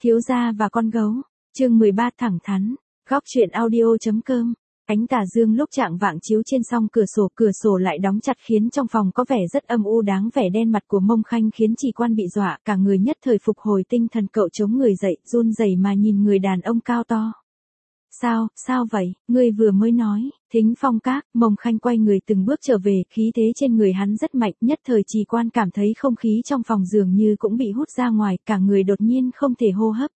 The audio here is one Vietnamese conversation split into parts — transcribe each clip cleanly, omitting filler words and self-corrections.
Thiếu gia và con gấu. Chương 13 thẳng thắn. Góc truyện audio.com. Ánh tà dương lúc chạng vạng chiếu trên song cửa sổ lại đóng chặt khiến trong phòng có vẻ rất âm u đáng vẻ đen mặt của Mông Khanh khiến Trì Quan bị dọa, cả người nhất thời phục hồi tinh thần cậu chống người dậy, run rẩy mà nhìn người đàn ông cao to. Sao vậy, ngươi vừa mới nói, Thính Phong Các, Mông Khanh quay người từng bước trở về, khí thế trên người hắn rất mạnh, nhất thời Trì Quan cảm thấy không khí trong phòng dường như cũng bị hút ra ngoài, cả người đột nhiên không thể hô hấp.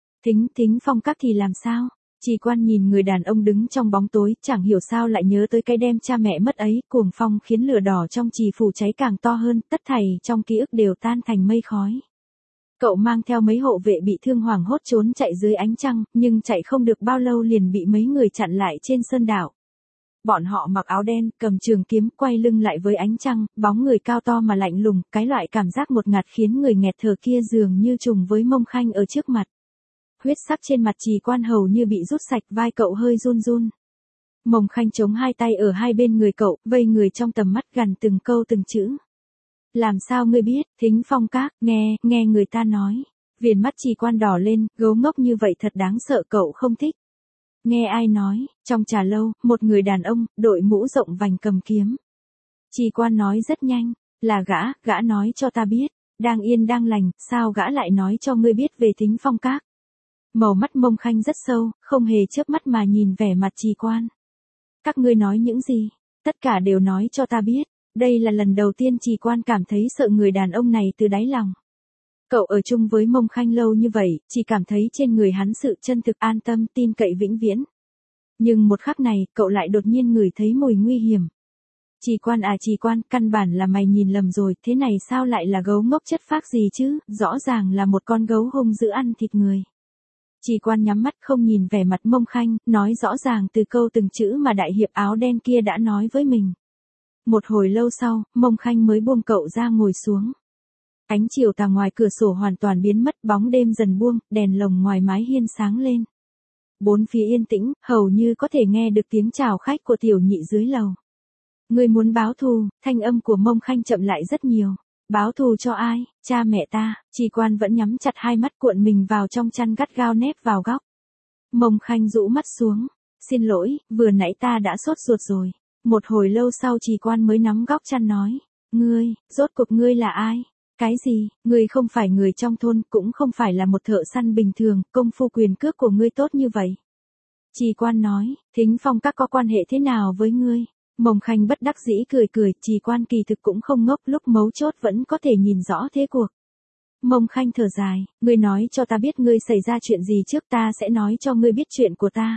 Thính Phong Các thì làm sao? Trì Quan nhìn người đàn ông đứng trong bóng tối, chẳng hiểu sao lại nhớ tới cái đêm cha mẹ mất ấy, cuồng phong khiến lửa đỏ trong trì phủ cháy càng to hơn, tất thảy trong ký ức đều tan thành mây khói. Cậu mang theo mấy hộ vệ bị thương hoảng hốt trốn chạy dưới ánh trăng, nhưng chạy không được bao lâu liền bị mấy người chặn lại trên sơn đảo. Bọn họ mặc áo đen, cầm trường kiếm, quay lưng lại với ánh trăng, bóng người cao to mà lạnh lùng, cái loại cảm giác một ngạt khiến người nghẹt thở kia dường như trùng với Mông Khanh ở trước mặt. Huyết sắc trên mặt Trì Quan hầu như bị rút sạch, vai cậu hơi run run. Mông Khanh chống hai tay ở hai bên người cậu, vây người trong tầm mắt gằn từng câu từng chữ. Làm sao ngươi biết, Thính Phong Các, nghe người ta nói. Viền mắt Trì Quan đỏ lên, gấu ngốc như vậy thật đáng sợ, cậu không thích. Nghe ai nói, trong trà lâu, một người đàn ông, đội mũ rộng vành cầm kiếm. Trì Quan nói rất nhanh, là gã nói cho ta biết, đang yên đang lành, sao gã lại nói cho ngươi biết về Thính Phong Các. Màu mắt Mông Khanh rất sâu, không hề chớp mắt mà nhìn vẻ mặt Trì Quan. Các ngươi nói những gì? Tất cả đều nói cho ta biết. Đây là lần đầu tiên Trì Quan cảm thấy sợ người đàn ông này từ đáy lòng. Cậu ở chung với Mông Khanh lâu như vậy, chỉ cảm thấy trên người hắn sự chân thực, an tâm, tin cậy vĩnh viễn. Nhưng một khắc này, cậu lại đột nhiên ngửi thấy mùi nguy hiểm. Trì Quan, căn bản là mày nhìn lầm rồi, thế này sao lại là gấu ngốc chất phác gì chứ, rõ ràng là một con gấu hung dữ ăn thịt người. Trì Quan nhắm mắt không nhìn vẻ mặt Mông Khanh, nói rõ ràng từ câu từng chữ mà đại hiệp áo đen kia đã nói với mình. Một hồi lâu sau, Mông Khanh mới buông cậu ra ngồi xuống. Ánh chiều tà ngoài cửa sổ hoàn toàn biến mất, bóng đêm dần buông, đèn lồng ngoài mái hiên sáng lên. Bốn phía yên tĩnh, hầu như có thể nghe được tiếng chào khách của tiểu nhị dưới lầu. Ngươi muốn báo thù, thanh âm của Mông Khanh chậm lại rất nhiều. Báo thù cho ai, cha mẹ ta? Trì Quan vẫn nhắm chặt hai mắt, cuộn mình vào trong chăn gắt gao nép vào góc. Mông Khanh rũ mắt xuống. Xin lỗi, vừa nãy ta đã sốt ruột rồi. Một hồi lâu sau Trì Quan mới nắm góc chăn nói. Ngươi, rốt cuộc ngươi là ai? Cái gì, ngươi không phải người trong thôn, cũng không phải là một thợ săn bình thường, công phu quyền cước của ngươi tốt như vậy. Trì Quan nói, Thính Phong Các có quan hệ thế nào với ngươi? Mông Khanh bất đắc dĩ cười, Trì Quan kỳ thực cũng không ngốc, lúc mấu chốt vẫn có thể nhìn rõ thế cuộc. Mông Khanh thở dài, ngươi nói cho ta biết ngươi xảy ra chuyện gì trước, ta sẽ nói cho ngươi biết chuyện của ta.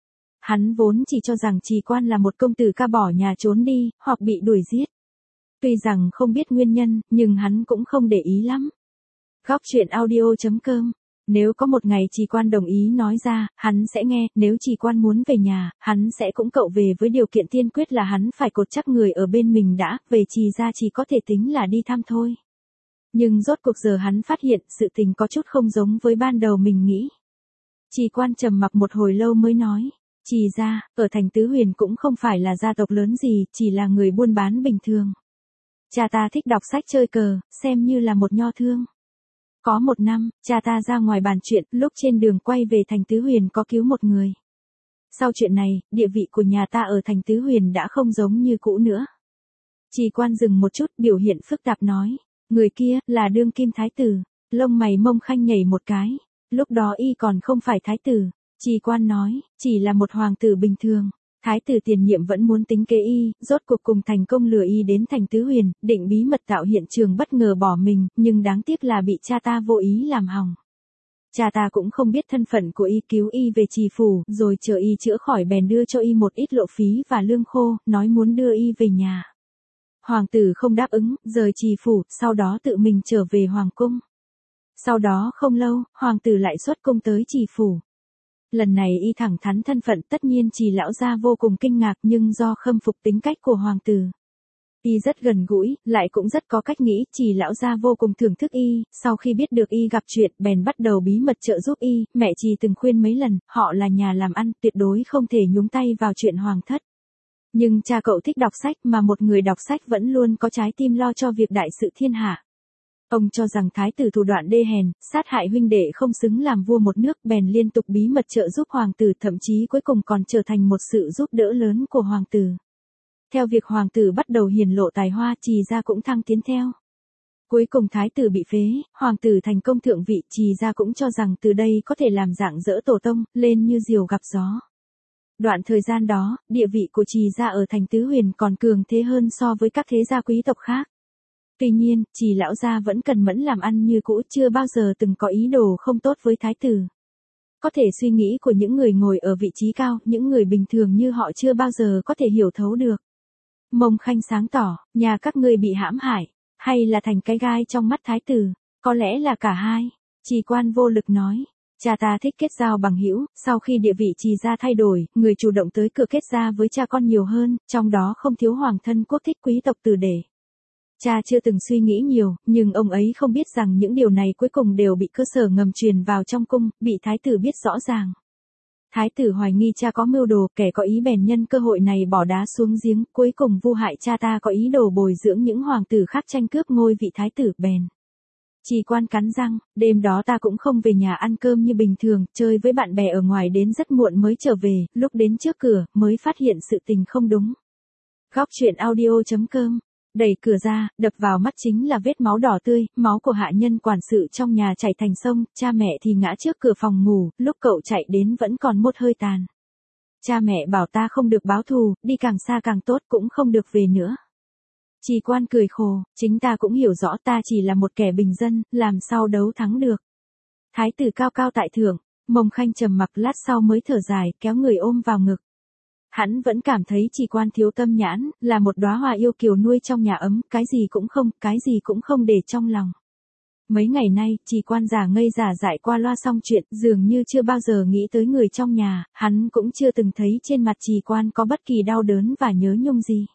Hắn vốn chỉ cho rằng Trì Quan là một công tử ca bỏ nhà trốn đi, hoặc bị đuổi giết. Tuy rằng không biết nguyên nhân, nhưng hắn cũng không để ý lắm. Góc truyện audio.com. Nếu có một ngày Trì Quan đồng ý nói ra, hắn sẽ nghe, nếu Trì Quan muốn về nhà, hắn sẽ cũng cậu về với điều kiện tiên quyết là hắn phải cột chắc người ở bên mình đã, về Trì gia chỉ có thể tính là đi thăm thôi. Nhưng rốt cuộc giờ hắn phát hiện sự tình có chút không giống với ban đầu mình nghĩ. Trì Quan trầm mặc một hồi lâu mới nói, Trì gia, ở thành Tứ Huyền cũng không phải là gia tộc lớn gì, chỉ là người buôn bán bình thường. Cha ta thích đọc sách chơi cờ, xem như là một nho thương. Có một năm, cha ta ra ngoài bàn chuyện, lúc trên đường quay về thành Tứ Huyền có cứu một người. Sau chuyện này, địa vị của nhà ta ở thành Tứ Huyền đã không giống như cũ nữa. Trì Quan dừng một chút, biểu hiện phức tạp nói, người kia, là đương kim thái tử. Lông mày Mông Khanh nhảy một cái, lúc đó y còn không phải thái tử. Trì Quan nói, chỉ là một hoàng tử bình thường. Thái tử tiền nhiệm vẫn muốn tính kế y, rốt cuộc cùng thành công lừa y đến thành Tứ Huyền, định bí mật tạo hiện trường bất ngờ bỏ mình, nhưng đáng tiếc là bị cha ta vô ý làm hỏng. Cha ta cũng không biết thân phận của y, cứu y về trì phủ, rồi chờ y chữa khỏi bèn đưa cho y một ít lộ phí và lương khô, nói muốn đưa y về nhà. Hoàng tử không đáp ứng, rời trì phủ, sau đó tự mình trở về hoàng cung. Sau đó không lâu, hoàng tử lại xuất cung tới trì phủ. Lần này y thẳng thắn thân phận, tất nhiên Trì lão gia vô cùng kinh ngạc, nhưng do khâm phục tính cách của hoàng tử. Y rất gần gũi, lại cũng rất có cách nghĩ, Trì lão gia vô cùng thưởng thức y, sau khi biết được y gặp chuyện, bèn bắt đầu bí mật trợ giúp y, mẹ Trì từng khuyên mấy lần, họ là nhà làm ăn, tuyệt đối không thể nhúng tay vào chuyện hoàng thất. Nhưng cha cậu thích đọc sách, mà một người đọc sách vẫn luôn có trái tim lo cho việc đại sự thiên hạ. Ông cho rằng thái tử thủ đoạn đê hèn, sát hại huynh đệ không xứng làm vua một nước, bèn liên tục bí mật trợ giúp hoàng tử, thậm chí cuối cùng còn trở thành một sự giúp đỡ lớn của hoàng tử. Theo việc hoàng tử bắt đầu hiển lộ tài hoa, Trì gia cũng thăng tiến theo. Cuối cùng thái tử bị phế, hoàng tử thành công thượng vị, Trì gia cũng cho rằng từ đây có thể làm rạng rỡ tổ tông, lên như diều gặp gió. Đoạn thời gian đó, địa vị của Trì gia ở thành Tứ Huyền còn cường thế hơn so với các thế gia quý tộc khác. Tuy nhiên, Trì lão gia vẫn cần mẫn làm ăn như cũ, chưa bao giờ từng có ý đồ không tốt với thái tử. Có thể suy nghĩ của những người ngồi ở vị trí cao, những người bình thường như họ chưa bao giờ có thể hiểu thấu được. Mông Khanh sáng tỏ, nhà các ngươi bị hãm hại, hay là thành cái gai trong mắt thái tử, có lẽ là cả hai. Trì Quan vô lực nói, cha ta thích kết giao bằng hữu, sau khi địa vị Trì gia thay đổi, người chủ động tới cửa kết giao với cha con nhiều hơn, trong đó không thiếu hoàng thân quốc thích quý tộc tử đệ. Cha chưa từng suy nghĩ nhiều, nhưng ông ấy không biết rằng những điều này cuối cùng đều bị cơ sở ngầm truyền vào trong cung, bị thái tử biết rõ ràng. Thái tử hoài nghi cha có mưu đồ, kẻ có ý bèn nhân cơ hội này bỏ đá xuống giếng, cuối cùng vu hại cha ta có ý đồ bồi dưỡng những hoàng tử khác tranh cướp ngôi vị thái tử bèn. Trì Quan cắn răng, đêm đó ta cũng không về nhà ăn cơm như bình thường, chơi với bạn bè ở ngoài đến rất muộn mới trở về, lúc đến trước cửa, mới phát hiện sự tình không đúng. Góc truyện audio.com. Đẩy cửa ra, đập vào mắt chính là vết máu đỏ tươi, máu của hạ nhân quản sự trong nhà chảy thành sông, cha mẹ thì ngã trước cửa phòng ngủ, lúc cậu chạy đến vẫn còn một hơi tàn. Cha mẹ bảo ta không được báo thù, đi càng xa càng tốt, cũng không được về nữa. Trì Quan cười khổ, chính ta cũng hiểu rõ ta chỉ là một kẻ bình dân, làm sao đấu thắng được. Thái tử cao cao tại thượng, Mông Khanh trầm mặc lát sau mới thở dài, kéo người ôm vào ngực. Hắn vẫn cảm thấy Trì Quan thiếu tâm nhãn, là một đóa hoa yêu kiều nuôi trong nhà ấm, cái gì cũng không để trong lòng. Mấy ngày nay, Trì Quan giả ngây giả dại qua loa xong chuyện, dường như chưa bao giờ nghĩ tới người trong nhà, hắn cũng chưa từng thấy trên mặt Trì Quan có bất kỳ đau đớn và nhớ nhung gì.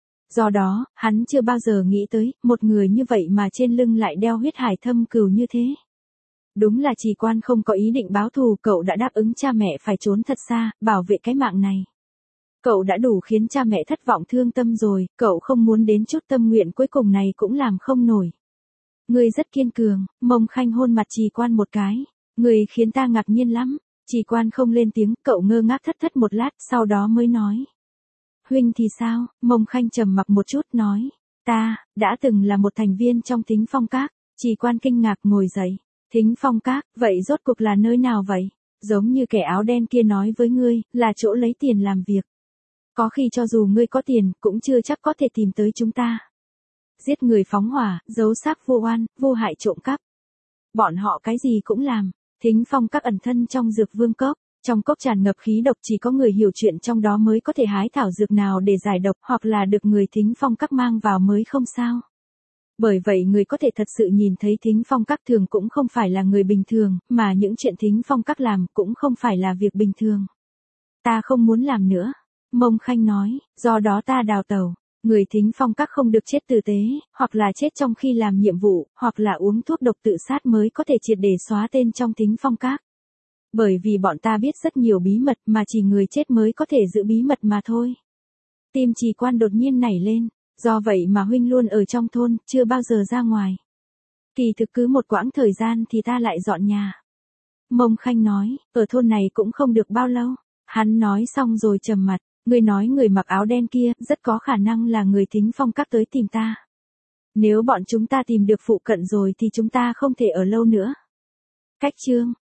Do đó, hắn chưa bao giờ nghĩ tới, một người như vậy mà trên lưng lại đeo huyết hải thâm cừu như thế. Đúng là Trì Quan không có ý định báo thù, cậu đã đáp ứng cha mẹ phải trốn thật xa, bảo vệ cái mạng này. Cậu đã đủ khiến cha mẹ thất vọng thương tâm rồi, cậu không muốn đến chút tâm nguyện cuối cùng này cũng làm không nổi. Ngươi rất kiên cường, Mông Khanh hôn mặt Trì Quan một cái. Ngươi khiến ta ngạc nhiên lắm. Trì Quan không lên tiếng, cậu ngơ ngác thất một lát, sau đó mới nói. Huynh thì sao? Mông Khanh trầm mặc một chút nói. Ta, đã từng là một thành viên trong Thính Phong Các. Trì Quan kinh ngạc ngồi dậy. Thính Phong Các, vậy rốt cuộc là nơi nào vậy? Giống như kẻ áo đen kia nói với ngươi, là chỗ lấy tiền làm việc. Có khi cho dù ngươi có tiền, cũng chưa chắc có thể tìm tới chúng ta. Giết người phóng hỏa, giấu xác vô oan, vô hại trộm cắp. Bọn họ cái gì cũng làm. Thính Phong Các ẩn thân trong dược vương cốc. Trong cốc tràn ngập khí độc, chỉ có người hiểu chuyện trong đó mới có thể hái thảo dược nào để giải độc, hoặc là được người Thính Phong Các mang vào mới không sao. Bởi vậy người có thể thật sự nhìn thấy Thính Phong Các thường cũng không phải là người bình thường, mà những chuyện Thính Phong Các làm cũng không phải là việc bình thường. Ta không muốn làm nữa. Mông Khanh nói, do đó ta đào tẩu. Người Thính Phong Các không được chết tử tế, hoặc là chết trong khi làm nhiệm vụ, hoặc là uống thuốc độc tự sát mới có thể triệt để xóa tên trong Thính Phong Các. Bởi vì bọn ta biết rất nhiều bí mật mà chỉ người chết mới có thể giữ bí mật mà thôi. Tim Trì Quan đột nhiên nảy lên, do vậy mà huynh luôn ở trong thôn, chưa bao giờ ra ngoài. Kỳ thực cứ một quãng thời gian thì ta lại dọn nhà. Mông Khanh nói, ở thôn này cũng không được bao lâu. Hắn nói xong rồi trầm mặt, ngươi nói người mặc áo đen kia, rất có khả năng là người Thính Phong Các tới tìm ta. Nếu bọn chúng ta tìm được phụ cận rồi thì chúng ta không thể ở lâu nữa. Cách chương